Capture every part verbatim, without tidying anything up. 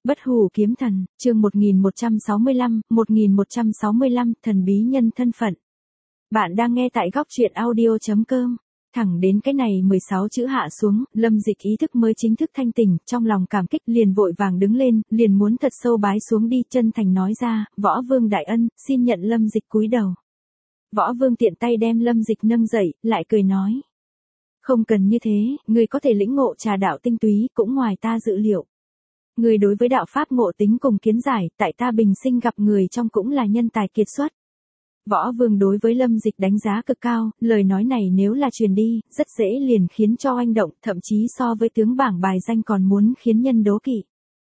Bất hủ kiếm thần, chương một nghìn một trăm sáu mươi lăm, một nghìn một trăm sáu mươi lăm, thần bí nhân thân phận. Bạn đang nghe tại góc truyện audio chấm com. Thẳng đến cái này mười sáu chữ hạ xuống, Lâm Dịch ý thức mới chính thức thanh tỉnh, trong lòng cảm kích liền vội vàng đứng lên, liền muốn thật sâu bái xuống đi, chân thành nói ra, Võ Vương đại ân, xin nhận Lâm Dịch cúi đầu. Võ Vương tiện tay đem Lâm Dịch nâng dậy, lại cười nói. Không cần như thế, người có thể lĩnh ngộ trà đạo tinh túy, cũng ngoài ta dự liệu. Người đối với đạo pháp ngộ tính cùng kiến giải, tại ta bình sinh gặp người trong cũng là nhân tài kiệt xuất. Võ Vương đối với Lâm Dịch đánh giá cực cao, lời nói này nếu là truyền đi, rất dễ liền khiến cho oanh động, thậm chí so với tướng bảng bài danh còn muốn khiến nhân đố kỵ.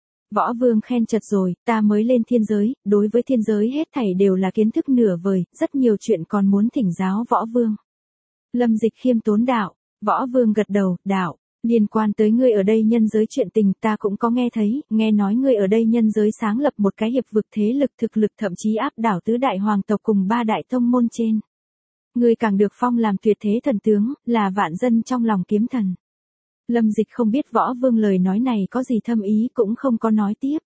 Võ Vương khen chật rồi, ta mới lên thiên giới, đối với thiên giới hết thảy đều là kiến thức nửa vời, rất nhiều chuyện còn muốn thỉnh giáo Võ Vương. Lâm Dịch khiêm tốn đạo, Võ Vương gật đầu, đạo. Liên quan tới ngươi ở đây nhân giới chuyện tình ta cũng có nghe thấy, nghe nói ngươi ở đây nhân giới sáng lập một cái hiệp vực thế lực thực lực thậm chí áp đảo tứ đại hoàng tộc cùng ba đại tông môn trên. Ngươi càng được phong làm tuyệt thế thần tướng, là vạn dân trong lòng kiếm thần. Lâm Dịch không biết Võ Vương lời nói này có gì thâm ý cũng không có nói tiếp.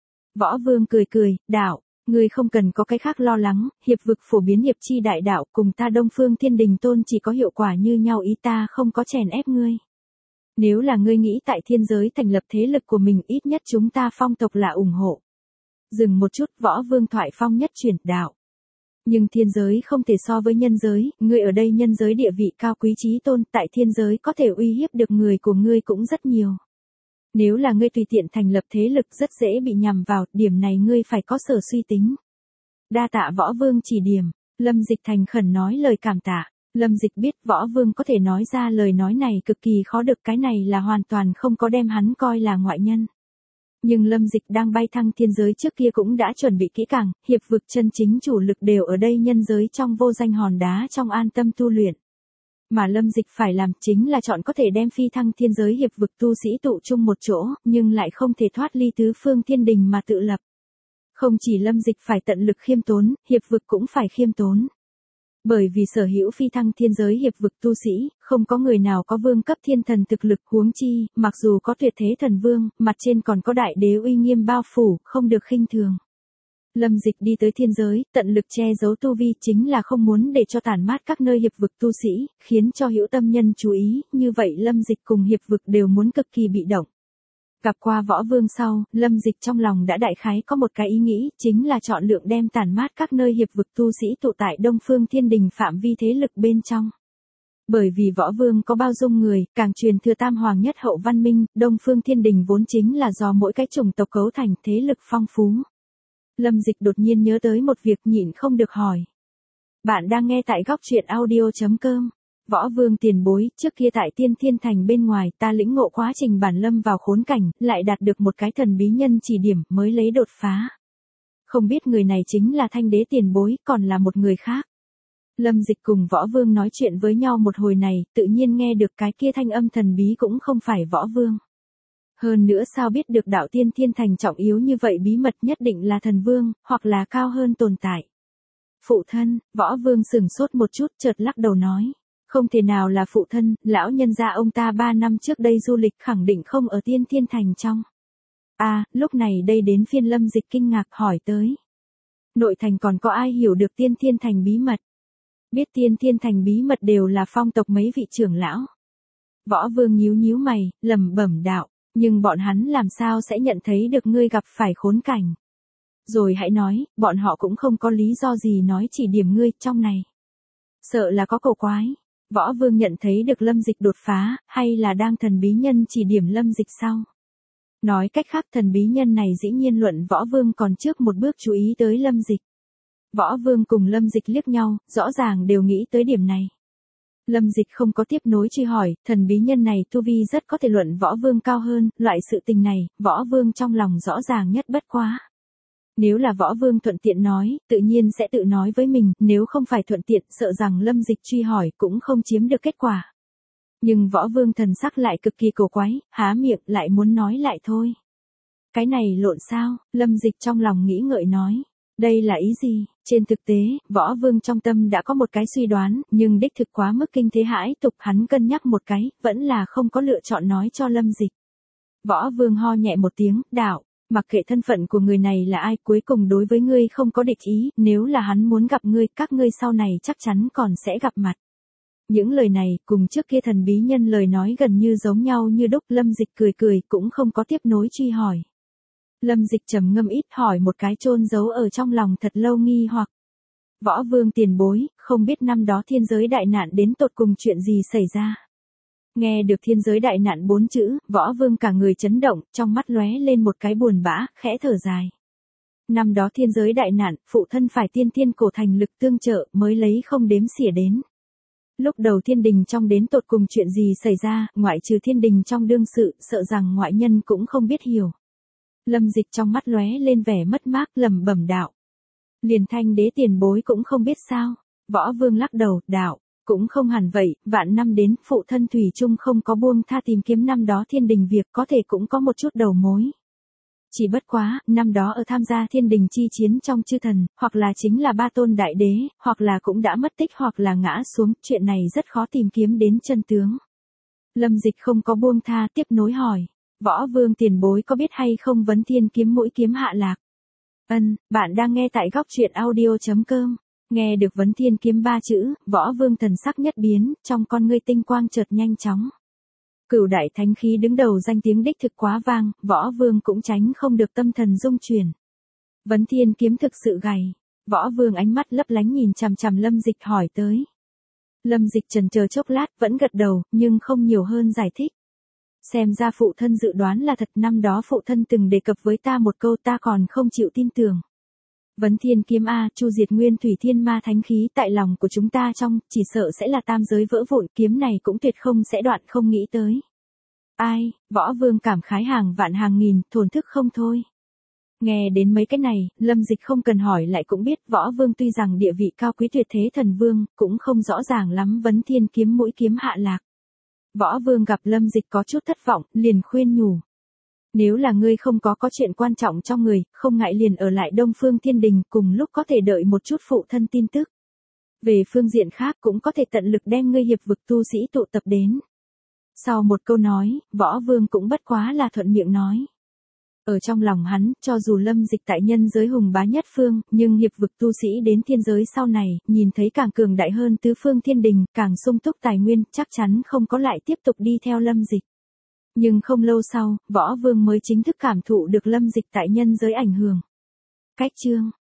Võ Vương cười cười, đạo, ngươi không cần có cái khác lo lắng, hiệp vực phổ biến hiệp chi đại đạo cùng ta Đông Phương Thiên Đình Tôn chỉ có hiệu quả như nhau, ý ta không có chèn ép ngươi. Nếu là ngươi nghĩ tại thiên giới thành lập thế lực của mình, ít nhất chúng ta phong tộc là ủng hộ. Dừng một chút, Võ Vương thoại phong nhất chuyển, đạo. Nhưng thiên giới không thể so với nhân giới, ngươi ở đây nhân giới địa vị cao quý chí tôn, tại thiên giới có thể uy hiếp được người của ngươi cũng rất nhiều. Nếu là ngươi tùy tiện thành lập thế lực rất dễ bị nhằm vào, điểm này ngươi phải có sở suy tính. Đa tạ Võ Vương chỉ điểm, Lâm Dịch thành khẩn nói lời cảm tạ. Lâm Dịch biết Võ Vương có thể nói ra lời nói này cực kỳ khó được, cái này là hoàn toàn không có đem hắn coi là ngoại nhân. Nhưng Lâm Dịch đang bay thăng thiên giới trước kia cũng đã chuẩn bị kỹ càng, hiệp vực chân chính chủ lực đều ở đây nhân giới trong vô danh hòn đá trong an tâm tu luyện. Mà Lâm Dịch phải làm chính là chọn có thể đem phi thăng thiên giới hiệp vực tu sĩ tụ chung một chỗ, nhưng lại không thể thoát ly tứ phương thiên đình mà tự lập. Không chỉ Lâm Dịch phải tận lực khiêm tốn, hiệp vực cũng phải khiêm tốn. Bởi vì sở hữu phi thăng thiên giới hiệp vực tu sĩ, không có người nào có vương cấp thiên thần thực lực, huống chi, mặc dù có tuyệt thế thần vương, mặt trên còn có đại đế uy nghiêm bao phủ, không được khinh thường. Lâm Dịch đi tới thiên giới, tận lực che giấu tu vi chính là không muốn để cho tản mát các nơi hiệp vực tu sĩ, khiến cho hữu tâm nhân chú ý, như vậy Lâm Dịch cùng hiệp vực đều muốn cực kỳ bị động. Gặp qua Võ Vương sau, Lâm Dịch trong lòng đã đại khái có một cái ý nghĩ, chính là chọn lượng đem tản mát các nơi hiệp vực tu sĩ tụ tại Đông Phương Thiên Đình phạm vi thế lực bên trong. Bởi vì Võ Vương có bao dung người, càng truyền thừa tam hoàng nhất hậu văn minh, Đông Phương Thiên Đình vốn chính là do mỗi cái chủng tộc cấu thành thế lực phong phú. Lâm Dịch đột nhiên nhớ tới một việc nhịn không được hỏi. Bạn đang nghe tại góc truyện audio chấm com. Võ Vương tiền bối, trước kia tại Tiên Thiên Thành bên ngoài ta lĩnh ngộ quá trình bản lâm vào khốn cảnh, lại đạt được một cái thần bí nhân chỉ điểm mới lấy đột phá. Không biết người này chính là Thanh Đế tiền bối, còn là một người khác. Lâm Dịch cùng Võ Vương nói chuyện với nhau một hồi này, tự nhiên nghe được cái kia thanh âm thần bí cũng không phải Võ Vương. Hơn nữa sao biết được đạo Tiên Thiên Thành trọng yếu như vậy, bí mật nhất định là thần vương, hoặc là cao hơn tồn tại. Phụ thân, Võ Vương sửng sốt một chút chợt lắc đầu nói. Không thể nào là phụ thân, lão nhân gia ông ta ba năm trước đây du lịch khẳng định không ở Tiên Thiên Thành trong. À, lúc này đây đến phiên Lâm Dịch kinh ngạc hỏi tới. Nội thành còn có ai hiểu được Tiên Thiên Thành bí mật? Biết Tiên Thiên Thành bí mật đều là phong tộc mấy vị trưởng lão. Võ Vương nhíu nhíu mày, lẩm bẩm đạo, nhưng bọn hắn làm sao sẽ nhận thấy được ngươi gặp phải khốn cảnh? Rồi hãy nói, bọn họ cũng không có lý do gì nói chỉ điểm ngươi trong này. Sợ là có cổ quái. Võ Vương nhận thấy được Lâm Dịch đột phá, hay là đang thần bí nhân chỉ điểm Lâm Dịch sau? Nói cách khác thần bí nhân này dĩ nhiên luận Võ Vương còn trước một bước chú ý tới Lâm Dịch. Võ Vương cùng Lâm Dịch liếc nhau, rõ ràng đều nghĩ tới điểm này. Lâm Dịch không có tiếp nối truy hỏi, thần bí nhân này tu vi rất có thể luận Võ Vương cao hơn, loại sự tình này, Võ Vương trong lòng rõ ràng nhất bất quá. Nếu là Võ Vương thuận tiện nói, tự nhiên sẽ tự nói với mình, nếu không phải thuận tiện, sợ rằng Lâm Dịch truy hỏi cũng không chiếm được kết quả. Nhưng Võ Vương thần sắc lại cực kỳ cổ quái, há miệng lại muốn nói lại thôi. Cái này lộn sao? Lâm Dịch trong lòng nghĩ ngợi nói. Đây là ý gì? Trên thực tế, Võ Vương trong tâm đã có một cái suy đoán, nhưng đích thực quá mức kinh thế hãi tục, hắn cân nhắc một cái, vẫn là không có lựa chọn nói cho Lâm Dịch. Võ Vương ho nhẹ một tiếng, đạo. Mặc kệ thân phận của người này là ai, cuối cùng đối với ngươi không có địch ý, nếu là hắn muốn gặp ngươi, các ngươi sau này chắc chắn còn sẽ gặp mặt. Những lời này, cùng trước kia thần bí nhân lời nói gần như giống nhau như đúc. Lâm Dịch cười cười, cũng không có tiếp nối truy hỏi. Lâm Dịch trầm ngâm ít hỏi một cái chôn giấu ở trong lòng thật lâu nghi hoặc. Võ Vương tiền bối, không biết năm đó thiên giới đại nạn đến tột cùng chuyện gì xảy ra. Nghe được thiên giới đại nạn bốn chữ, Võ Vương cả người chấn động, trong mắt lóe lên một cái buồn bã, khẽ thở dài. Năm đó thiên giới đại nạn, phụ thân phải tiên tiên cổ thành lực tương trợ mới lấy không đếm xỉa đến. Lúc đầu thiên đình trong đến tột cùng chuyện gì xảy ra, ngoại trừ thiên đình trong đương sự, sợ rằng ngoại nhân cũng không biết hiểu. Lâm Dịch trong mắt lóe lên vẻ mất mát, lẩm bẩm đạo. Liền Thanh đế tiền bối cũng không biết sao. Võ Vương lắc đầu, đạo, cũng không hẳn vậy, vạn năm đến, phụ thân thủy chung không có buông tha tìm kiếm năm đó thiên đình việc, có thể cũng có một chút đầu mối. Chỉ bất quá, năm đó ở tham gia thiên đình chi chiến trong chư thần, hoặc là chính là ba tôn đại đế, hoặc là cũng đã mất tích hoặc là ngã xuống, chuyện này rất khó tìm kiếm đến chân tướng. Lâm Dịch không có buông tha, tiếp nối hỏi. Võ Vương tiền bối có biết hay không vấn thiên kiếm mũi kiếm hạ lạc? Ân, bạn đang nghe tại góc truyện audio chấm com. Nghe được vấn thiên kiếm ba chữ, Võ Vương thần sắc nhất biến, trong con ngươi tinh quang chợt nhanh chóng. Cửu đại thánh khí đứng đầu danh tiếng đích thực quá vang, Võ Vương cũng tránh không được tâm thần rung chuyển. Vấn thiên kiếm thực sự gầy. Võ Vương ánh mắt lấp lánh nhìn chằm chằm Lâm Dịch hỏi tới. Lâm Dịch chần chờ chốc lát vẫn gật đầu, nhưng không nhiều hơn giải thích. Xem ra phụ thân dự đoán là thật, năm đó phụ thân từng đề cập với ta một câu ta còn không chịu tin tưởng. Vấn thiên kiếm A, chu diệt nguyên thủy thiên ma thánh khí tại lòng của chúng ta trong, chỉ sợ sẽ là tam giới vỡ vụn, kiếm này cũng tuyệt không sẽ đoạn không nghĩ tới. Ai, Võ Vương cảm khái hàng vạn hàng nghìn, thổn thức không thôi. Nghe đến mấy cái này, Lâm Dịch không cần hỏi lại cũng biết Võ Vương tuy rằng địa vị cao quý tuyệt thế thần vương, cũng không rõ ràng lắm vấn thiên kiếm mũi kiếm hạ lạc. Võ Vương gặp Lâm Dịch có chút thất vọng, liền khuyên nhủ. Nếu là ngươi không có có chuyện quan trọng trong người, không ngại liền ở lại Đông Phương Thiên Đình, cùng lúc có thể đợi một chút phụ thân tin tức. Về phương diện khác cũng có thể tận lực đem ngươi hiệp vực tu sĩ tụ tập đến. Sau một câu nói, Võ Vương cũng bất quá là thuận miệng nói. Ở trong lòng hắn, cho dù Lâm Dịch tại nhân giới hùng bá nhất phương, nhưng hiệp vực tu sĩ đến thiên giới sau này, nhìn thấy càng cường đại hơn tứ phương thiên đình, càng sung túc tài nguyên, chắc chắn không có lại tiếp tục đi theo Lâm Dịch. Nhưng không lâu sau, Võ Vương mới chính thức cảm thụ được Lâm Dịch tại nhân giới ảnh hưởng. Cách chương